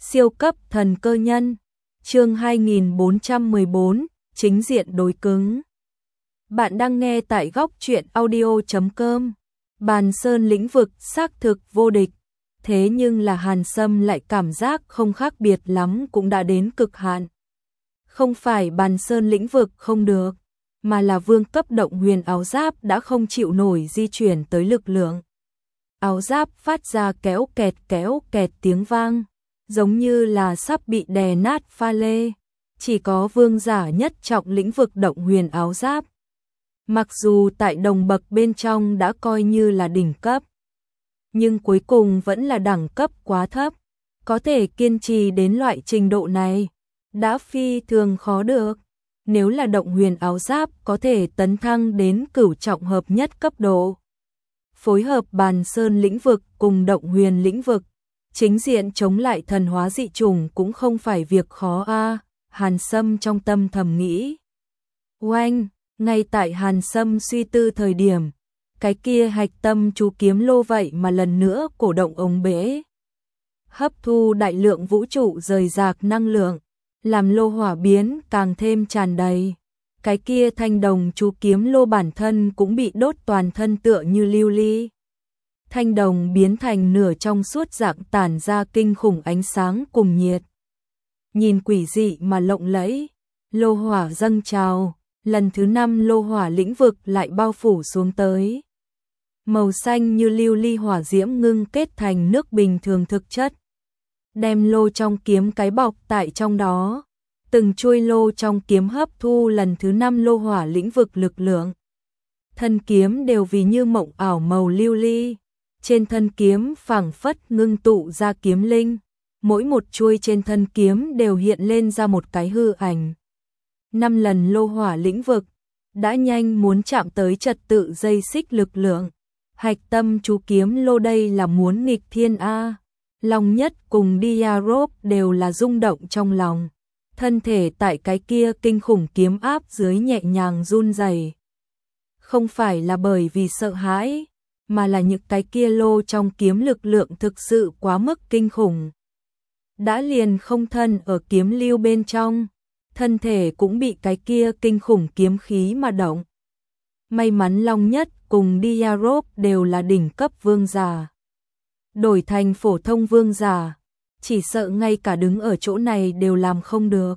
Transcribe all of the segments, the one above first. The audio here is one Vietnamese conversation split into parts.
Siêu cấp thần cơ nhân, chương 2414, chính diện đối cứng. Bạn đang nghe tại góc truyện audio.com. Bàn Sơn lĩnh vực xác thực vô địch, thế nhưng là Hàn Sâm lại cảm giác không khác biệt lắm cũng đã đến cực hạn. Không phải Bàn Sơn lĩnh vực không được, mà là vương cấp động huyền áo giáp đã không chịu nổi di chuyển tới lực lượng. Áo giáp phát ra kéo kẹt tiếng vang, giống như là sắp bị đè nát pha lê. Chỉ có vương giả nhất trọng lĩnh vực động huyền áo giáp, mặc dù tại đồng bậc bên trong đã coi như là đỉnh cấp, nhưng cuối cùng vẫn là đẳng cấp quá thấp. Có thể kiên trì đến loại trình độ này đã phi thường khó được. Nếu là động huyền áo giáp có thể tấn thăng đến cửu trọng hợp nhất cấp độ, phối hợp Bàn Sơn lĩnh vực cùng động huyền lĩnh vực, chính diện chống lại thần hóa dị chủng cũng không phải việc khó a. Hàn Sâm trong tâm thầm nghĩ. Oanh, ngay tại Hàn Sâm suy tư thời điểm, cái kia hạch tâm chú kiếm lô vậy mà lần nữa cổ động ống bể, hấp thu đại lượng vũ trụ rời rạc năng lượng, làm lô hỏa biến càng thêm tràn đầy. Cái kia thanh đồng chú kiếm lô bản thân cũng bị đốt toàn thân tựa như lưu ly. Thanh đồng biến thành nửa trong suốt dạng tản ra kinh khủng ánh sáng cùng nhiệt. Nhìn quỷ dị mà lộng lẫy, lô hỏa dâng trào, lần thứ 5 lô hỏa lĩnh vực lại bao phủ xuống tới. Màu xanh như lưu ly hỏa diễm ngưng kết thành nước bình thường thực chất, đem lô trong kiếm cái bọc tại trong đó. Từng chuôi lô trong kiếm hấp thu lần thứ 5 lô hỏa lĩnh vực lực lượng. Thân kiếm đều vì như mộng ảo màu lưu ly, trên thân kiếm phảng phất ngưng tụ ra kiếm linh, mỗi một chuôi trên thân kiếm đều hiện lên ra một cái hư ảnh. 5 lần lô hỏa lĩnh vực đã nhanh muốn chạm tới trật tự dây xích lực lượng. Hạch tâm chú kiếm lô đây là muốn nghịch thiên a. Long Nhất cùng Diarop đều là rung động trong lòng. Thân thể tại cái kia kinh khủng kiếm áp dưới nhẹ nhàng run rẩy. Không phải là bởi vì sợ hãi, mà là những cái kia lô trong kiếm lực lượng thực sự quá mức kinh khủng. Đã liền không thân ở kiếm lưu bên trong, thân thể cũng bị cái kia kinh khủng kiếm khí mà động. May mắn Long Nhất cùng Diarop đều là đỉnh cấp vương giả. Đổi thành phổ thông vương giả, chỉ sợ ngay cả đứng ở chỗ này đều làm không được.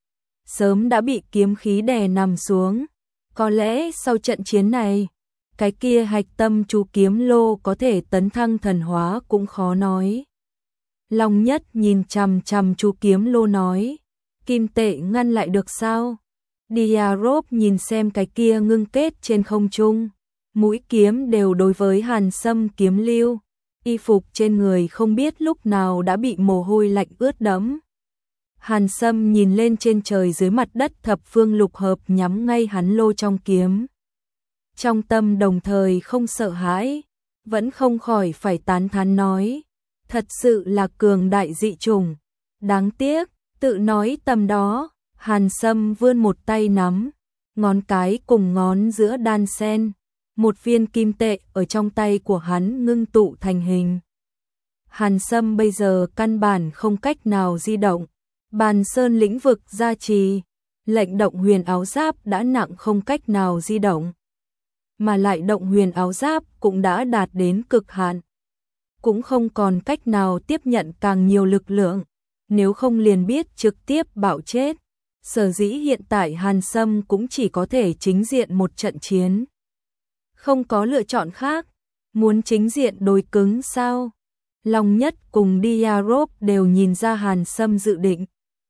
Sớm đã bị kiếm khí đè nằm xuống. Có lẽ sau trận chiến này, cái kia hạch tâm chú kiếm lô có thể tấn thăng thần hóa cũng khó nói. Long Nhất nhìn chằm chằm chú kiếm lô nói, kim tệ ngăn lại được sao? Diarop nhìn xem cái kia ngưng kết trên không trung, mũi kiếm đều đối với Hàn Sâm kiếm lưu. Y phục trên người không biết lúc nào đã bị mồ hôi lạnh ướt đẫm. Hàn Sâm nhìn lên trên trời dưới mặt đất thập phương lục hợp nhắm ngay hắn lô trong kiếm. Trong tâm đồng thời không sợ hãi, vẫn không khỏi phải tán thán nói, thật sự là cường đại dị chủng. Đáng tiếc, tự nói tầm đó, Hàn Sâm vươn một tay nắm, ngón cái cùng ngón giữa đan sen. Một viên kim tệ ở trong tay của hắn ngưng tụ thành hình. Hàn Sâm bây giờ căn bản không cách nào di động. Bàn Sơn lĩnh vực gia trì, lệnh động huyền áo giáp đã nặng không cách nào di động. Mà lại động huyền áo giáp cũng đã đạt đến cực hạn. Cũng không còn cách nào tiếp nhận càng nhiều lực lượng, nếu không liền biết trực tiếp bạo chết. Sở dĩ hiện tại Hàn Sâm cũng chỉ có thể chính diện một trận chiến. Không có lựa chọn khác, muốn chính diện đối cứng sao? Long Nhất cùng Diarop đều nhìn ra Hàn Sâm dự định.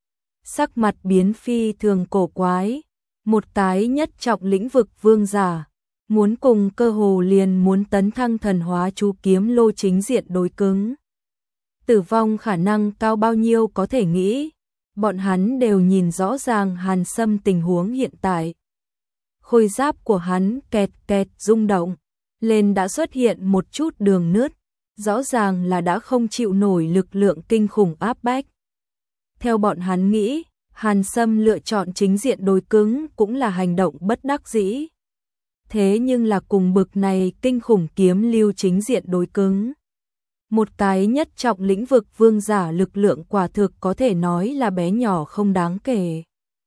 Sắc mặt biến phi thường cổ quái, một cái nhất trọng lĩnh vực vương giả, muốn cùng cơ hồ liền muốn tấn thăng thần hóa chú kiếm lô chính diện đối cứng. Tử vong khả năng cao bao nhiêu có thể nghĩ, bọn hắn đều nhìn rõ ràng Hàn Sâm tình huống hiện tại. Khôi giáp của hắn kẹt rung động, lên đã xuất hiện một chút đường nứt, rõ ràng là đã không chịu nổi lực lượng kinh khủng áp bách. Theo bọn hắn nghĩ, Hàn Sâm lựa chọn chính diện đối cứng cũng là hành động bất đắc dĩ. Thế nhưng là cùng bực này kinh khủng kiếm lưu chính diện đối cứng, Một cái nhất trọng lĩnh vực vương giả lực lượng quả thực có thể nói là bé nhỏ không đáng kể.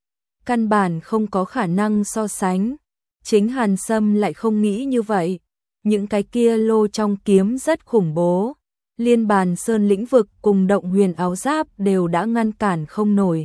Căn bản không có khả năng so sánh. Chính Hàn Sâm lại không nghĩ như vậy. Những cái kia lô trong kiếm rất khủng bố. Liên bàn sơn lĩnh vực cùng động huyền áo giáp đều đã ngăn cản không nổi.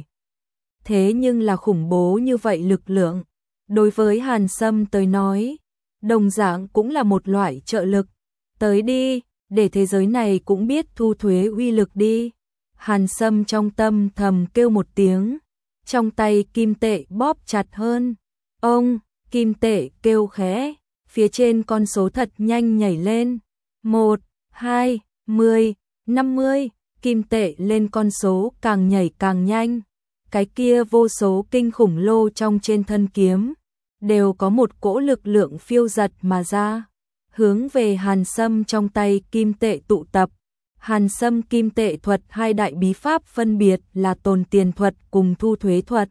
Thế nhưng là khủng bố như vậy lực lượng. Đối với Hàn Sâm tới nói, đồng dạng cũng là một loại trợ lực. Tới đi, để thế giới này cũng biết thu thuế uy lực đi. Hàn Sâm trong tâm thầm kêu một tiếng. Trong tay kim tệ bóp chặt hơn. Ông, kim tệ kêu khẽ. Phía trên con số thật nhanh nhảy lên. 1, 2, 10, 50. Kim tệ lên con số càng nhảy càng nhanh. Cái kia vô số kinh khủng lô trong trên thân kiếm. Đều có một cỗ lực lượng phiêu giật mà ra. Hướng về Hàn Sâm trong tay kim tệ tụ tập. Hàn Sâm kim tệ thuật hai đại bí pháp phân biệt là tồn tiền thuật cùng thu thuế thuật.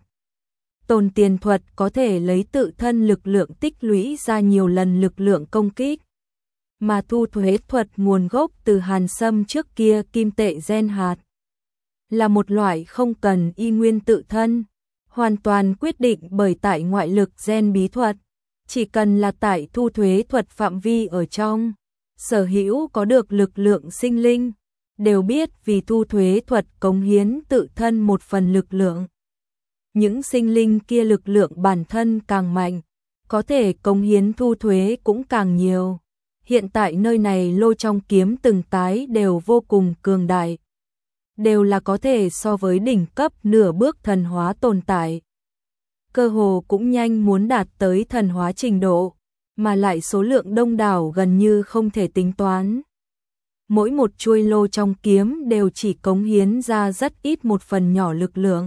Tồn tiền thuật có thể lấy tự thân lực lượng tích lũy ra nhiều lần lực lượng công kích. Mà thu thuế thuật nguồn gốc từ Hàn Sâm trước kia kim tệ gen hạt. Là một loại không cần y nguyên tự thân. Hoàn toàn quyết định bởi tại ngoại lực gen bí thuật. Chỉ cần là tại thu thuế thuật phạm vi ở trong. Sở hữu có được lực lượng sinh linh. Đều biết vì thu thuế thuật cống hiến tự thân một phần lực lượng. Những sinh linh kia lực lượng bản thân càng mạnh. Có thể cống hiến thu thuế cũng càng nhiều. Hiện tại nơi này lô trong kiếm từng cái đều vô cùng cường đại. Đều là có thể so với đỉnh cấp nửa bước thần hóa tồn tại. Cơ hồ cũng nhanh muốn đạt tới thần hóa trình độ, mà lại số lượng đông đảo gần như không thể tính toán. Mỗi một chuôi lô trong kiếm đều chỉ cống hiến ra rất ít một phần nhỏ lực lượng.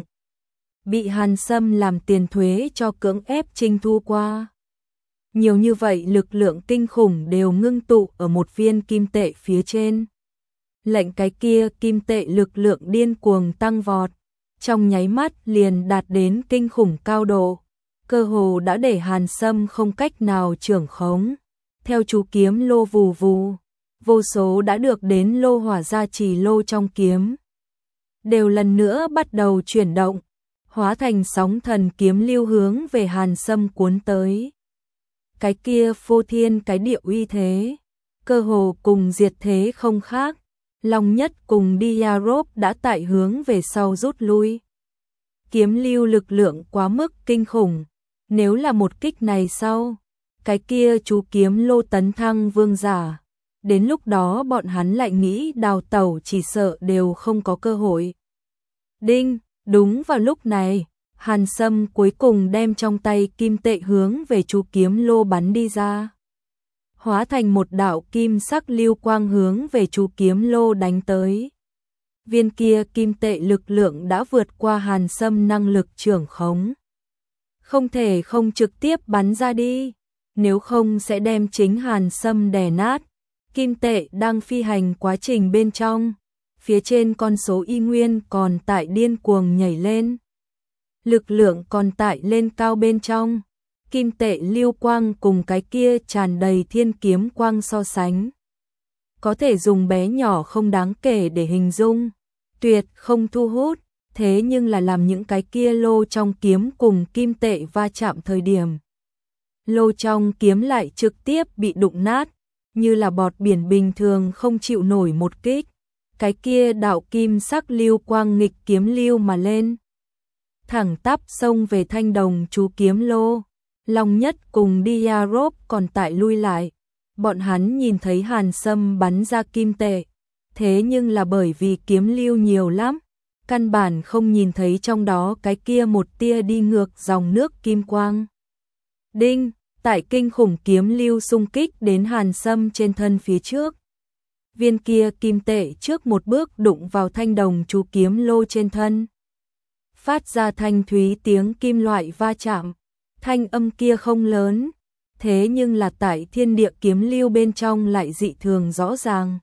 Bị Hàn Sâm làm tiền thuế cho cưỡng ép trinh thu qua. Nhiều như vậy lực lượng kinh khủng đều ngưng tụ ở một viên kim tệ phía trên. Lệnh cái kia kim tệ lực lượng điên cuồng tăng vọt. Trong nháy mắt liền đạt đến kinh khủng cao độ. Cơ hồ đã để Hàn Sâm không cách nào trưởng khống. Theo chú kiếm lô vù vù. Vô số đã được đến lô hỏa gia trì lô trong kiếm. Đều lần nữa bắt đầu chuyển động. Hóa thành sóng thần kiếm lưu hướng về Hàn Sâm cuốn tới. Cái kia phô thiên cái địa uy thế. Cơ hồ cùng diệt thế không khác. Long Nhất cùng Diarop đã tại hướng về sau rút lui. Kiếm lưu lực lượng quá mức kinh khủng. Nếu là một kích này sau, cái kia chú kiếm lô tấn thăng vương giả. Đến lúc đó bọn hắn lại nghĩ đào tẩu chỉ sợ đều không có cơ hội. Đinh, đúng vào lúc này, Hàn Sâm cuối cùng đem trong tay kim tệ hướng về chú kiếm lô bắn đi ra. Hóa thành một đạo kim sắc lưu quang hướng về chú kiếm lô đánh tới. Viên kia kim tệ lực lượng đã vượt qua Hàn Sâm năng lực trưởng khống. Không thể không trực tiếp bắn ra đi, nếu không sẽ đem chính Hàn Sâm đè nát. Kim tệ đang phi hành quá trình bên trong, phía trên con số y nguyên còn tại điên cuồng nhảy lên. Lực lượng còn tại lên cao bên trong. Kim tệ lưu quang cùng cái kia tràn đầy thiên kiếm quang so sánh. Có thể dùng bé nhỏ không đáng kể để hình dung. Tuyệt không thu hút. Thế nhưng là làm những cái kia lô trong kiếm cùng kim tệ va chạm thời điểm. Lô trong kiếm lại trực tiếp bị đụng nát. Như là bọt biển bình thường không chịu nổi một kích. Cái kia đạo kim sắc lưu quang nghịch kiếm lưu mà lên. Thẳng tắp xông về thanh đồng chú kiếm lô. Long Nhất cùng Diarop còn tại lui lại. Bọn hắn nhìn thấy Hàn Sâm bắn ra kim tệ. Thế nhưng là bởi vì kiếm lưu nhiều lắm. Căn bản không nhìn thấy trong đó cái kia một tia đi ngược dòng nước kim quang. Đinh, tại kinh khủng kiếm lưu xung kích đến Hàn Sâm trên thân phía trước. Viên kia kim tệ trước một bước đụng vào thanh đồng chú kiếm lô trên thân. Phát ra thanh thúy tiếng kim loại va chạm. Thanh âm kia không lớn, thế nhưng là tại thiên địa kiếm lưu bên trong lại dị thường rõ ràng.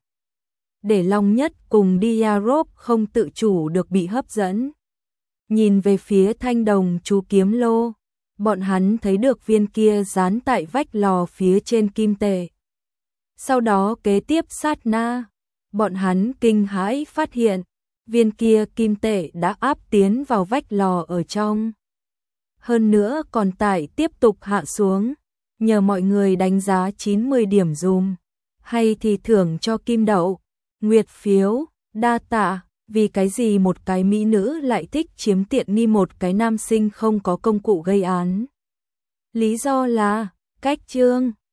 Để Long Nhất cùng Diarop không tự chủ được bị hấp dẫn. Nhìn về phía thanh đồng chú kiếm lô, bọn hắn thấy được viên kia dán tại vách lò phía trên kim tệ. Sau đó kế tiếp sát na, Bọn hắn kinh hãi phát hiện, viên kia kim tệ đã áp tiến vào vách lò ở trong. Hơn nữa còn tải tiếp tục hạ xuống, nhờ mọi người đánh giá 90 điểm dùm, hay thì thưởng cho kim đậu, nguyệt phiếu, đa tạ, vì cái gì một cái mỹ nữ lại thích chiếm tiện nghi một cái nam sinh không có công cụ gây án. Lý do là, cách chương.